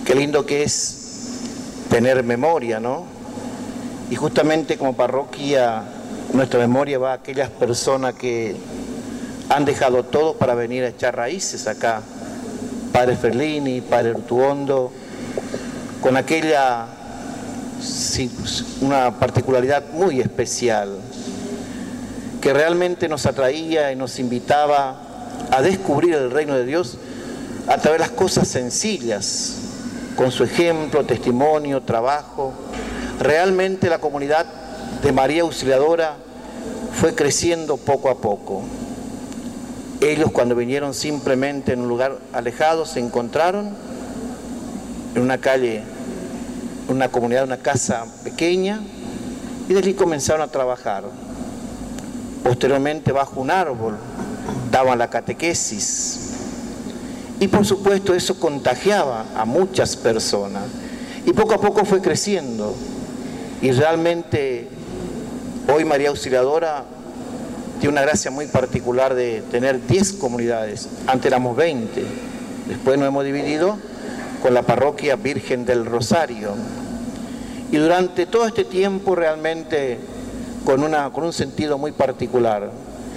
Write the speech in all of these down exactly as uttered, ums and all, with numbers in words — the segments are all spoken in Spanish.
Qué lindo que es tener memoria, ¿no? Y justamente como parroquia, nuestra memoria va a aquellas personas que han dejado todo para venir a echar raíces acá. Padre Ferlini, Padre Ortuondo, con aquella, sí, una particularidad muy especial, que realmente nos atraía y nos invitaba a descubrir el reino de Dios a través de las cosas sencillas, con su ejemplo, testimonio, trabajo. Realmente la comunidad de María Auxiliadora fue creciendo poco a poco. Ellos, cuando vinieron simplemente en un lugar alejado, se encontraron en una calle, en una comunidad, una casa pequeña, y de allí comenzaron a trabajar. Posteriormente, bajo un árbol, daban la catequesis. Y por supuesto eso contagiaba a muchas personas. Y poco a poco fue creciendo. Y realmente hoy María Auxiliadora tiene una gracia muy particular de tener diez comunidades. Antes éramos veinte. Después nos hemos dividido con la parroquia Virgen del Rosario. Y durante todo este tiempo realmente con, una, con un sentido muy particular.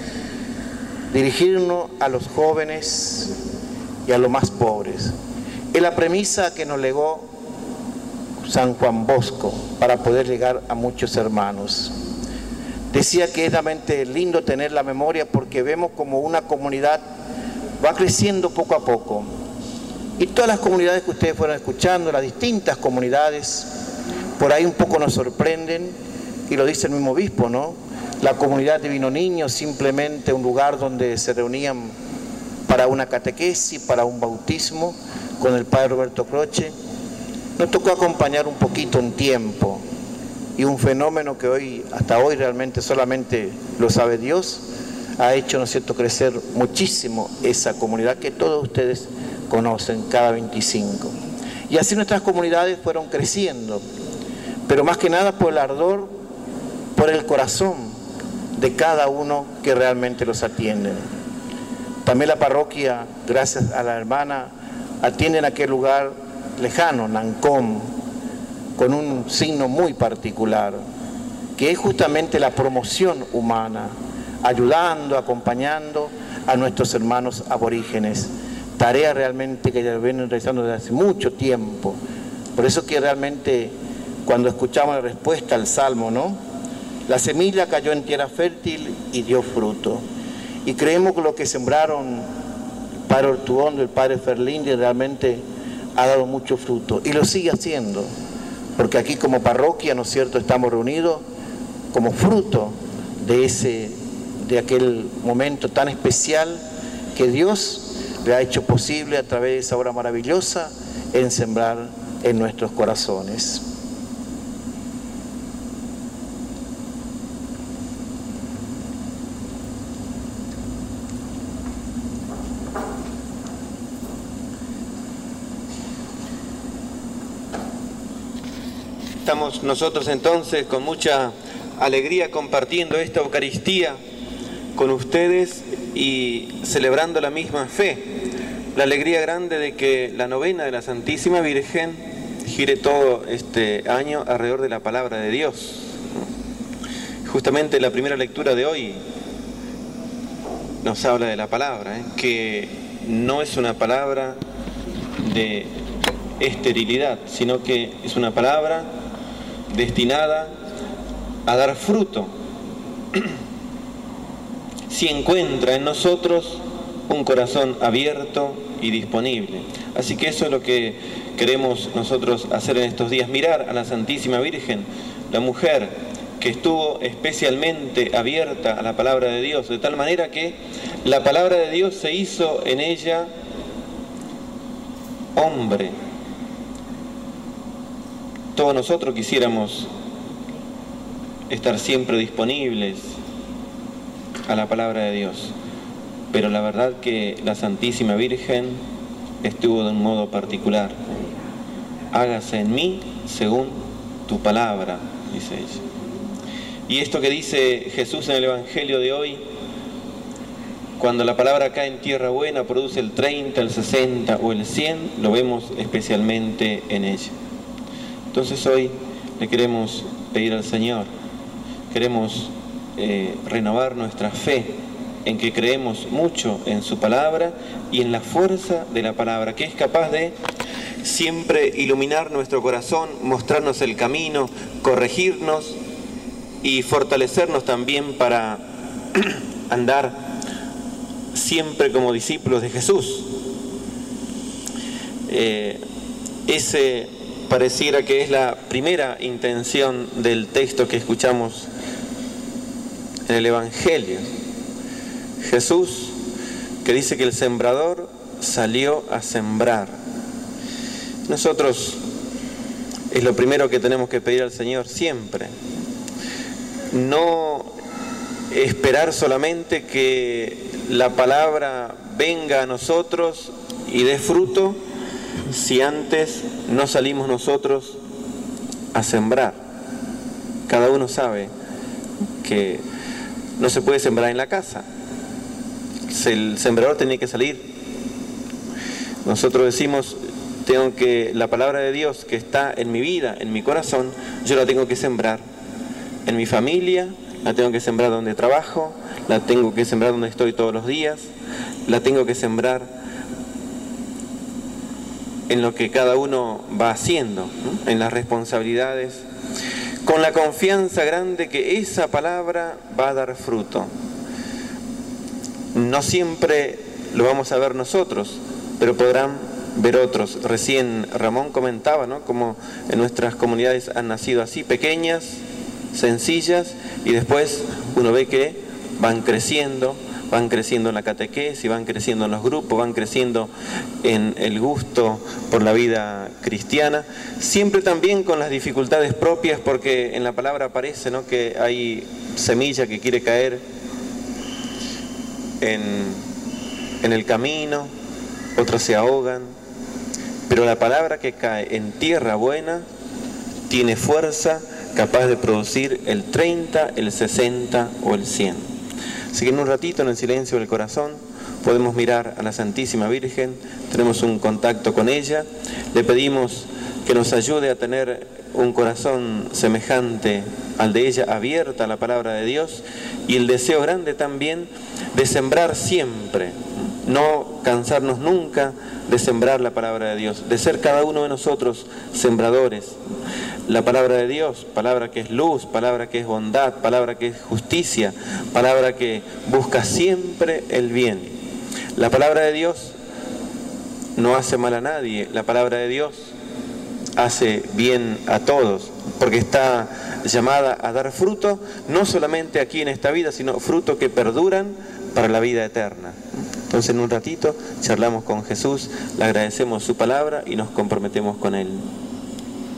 Dirigirnos a los jóvenes y a los más pobres. Es la premisa que nos legó San Juan Bosco para poder llegar a muchos hermanos. Decía que es realmente lindo tener la memoria porque vemos como una comunidad va creciendo poco a poco. Y todas las comunidades que ustedes fueron escuchando, las distintas comunidades, por ahí un poco nos sorprenden, y lo dice el mismo obispo, ¿no? La comunidad de Divino Niño, simplemente un lugar donde se reunían para una catequesis, para un bautismo, con el padre Roberto Croce. Nos tocó acompañar un poquito, un tiempo, y un fenómeno que hoy, hasta hoy realmente solamente lo sabe Dios, ha hecho, ¿no es cierto?, crecer muchísimo esa comunidad que todos ustedes conocen, cada veinticinco. Y así nuestras comunidades fueron creciendo, pero más que nada por el ardor, por el corazón de cada uno que realmente los atienden. También la parroquia, gracias a la hermana, atiende en aquel lugar lejano, Nancón, con un signo muy particular, que es justamente la promoción humana, ayudando, acompañando a nuestros hermanos aborígenes. Tarea realmente que ya vienen realizando desde hace mucho tiempo. Por eso que realmente cuando escuchamos la respuesta al Salmo, ¿no? La semilla cayó en tierra fértil y dio fruto. Y creemos que lo que sembraron el padre Ortuondo, el padre Ferlini, realmente ha dado mucho fruto. Y lo sigue haciendo. Porque aquí como parroquia, ¿no es cierto?, estamos reunidos como fruto de, ese, de aquel momento tan especial que Dios le ha hecho posible a través de esa obra maravillosa en sembrar en nuestros corazones. Estamos nosotros entonces con mucha alegría compartiendo esta Eucaristía con ustedes y celebrando la misma fe. La alegría grande de que la novena de la Santísima Virgen gire todo este año alrededor de la palabra de Dios. Justamente la primera lectura de hoy nos habla de la palabra, ¿eh? que no es una palabra de esterilidad, sino que es una palabra destinada a dar fruto si encuentra en nosotros un corazón abierto y disponible. Así que eso es lo que queremos nosotros hacer en estos días, mirar a la Santísima Virgen, la mujer que estuvo especialmente abierta a la palabra de Dios, de tal manera que la palabra de Dios se hizo en ella hombre. Todos nosotros quisiéramos estar siempre disponibles a la palabra de Dios, pero la verdad que la Santísima Virgen estuvo de un modo particular. Hágase en mí según tu palabra, dice ella. Y esto que dice Jesús en el Evangelio de hoy, cuando la palabra cae en tierra buena, produce el treinta, el sesenta o el cien, lo vemos especialmente en ella. Entonces hoy le queremos pedir al Señor, queremos eh, renovar nuestra fe en que creemos mucho en su palabra y en la fuerza de la palabra, que es capaz de siempre iluminar nuestro corazón, mostrarnos el camino, corregirnos y fortalecernos también para andar siempre como discípulos de Jesús. Eh, ese pareciera que es la primera intención del texto que escuchamos en el Evangelio. Jesús, que dice que el sembrador salió a sembrar. Nosotros es lo primero que tenemos que pedir al Señor siempre. No esperar solamente que la palabra venga a nosotros y dé fruto si antes no salimos nosotros a sembrar. Cada uno sabe que no se puede sembrar en la casa. El sembrador tiene que salir. Nosotros decimos, tengo que, la palabra de Dios que está en mi vida, en mi corazón, yo la tengo que sembrar en mi familia, la tengo que sembrar donde trabajo, la tengo que sembrar donde estoy todos los días, la tengo que sembrar en lo que cada uno va haciendo, ¿no? En las responsabilidades, con la confianza grande que esa palabra va a dar fruto. No siempre lo vamos a ver nosotros, pero podrán ver otros. Recién Ramón comentaba, ¿no?, cómo en nuestras comunidades han nacido así, pequeñas, sencillas, y después uno ve que van creciendo, van creciendo en la catequesis, van creciendo en los grupos, van creciendo en el gusto por la vida cristiana, siempre también con las dificultades propias, porque en la palabra aparece, ¿no?, que hay semilla que quiere caer en, en el camino, otros se ahogan, pero la palabra que cae en tierra buena tiene fuerza, capaz de producir el treinta, el sesenta o el cien. Así que en un ratito, en el silencio del corazón, podemos mirar a la Santísima Virgen, tenemos un contacto con ella, le pedimos que nos ayude a tener un corazón semejante al de ella, abierta a la palabra de Dios, y el deseo grande también de sembrar siempre, no cansarnos nunca de sembrar la palabra de Dios, de ser cada uno de nosotros sembradores. La palabra de Dios, palabra que es luz, palabra que es bondad, palabra que es justicia, palabra que busca siempre el bien. La palabra de Dios no hace mal a nadie, la palabra de Dios hace bien a todos, porque está llamada a dar fruto, no solamente aquí en esta vida, sino fruto que perduran para la vida eterna. Entonces en un ratito charlamos con Jesús, le agradecemos su palabra y nos comprometemos con Él.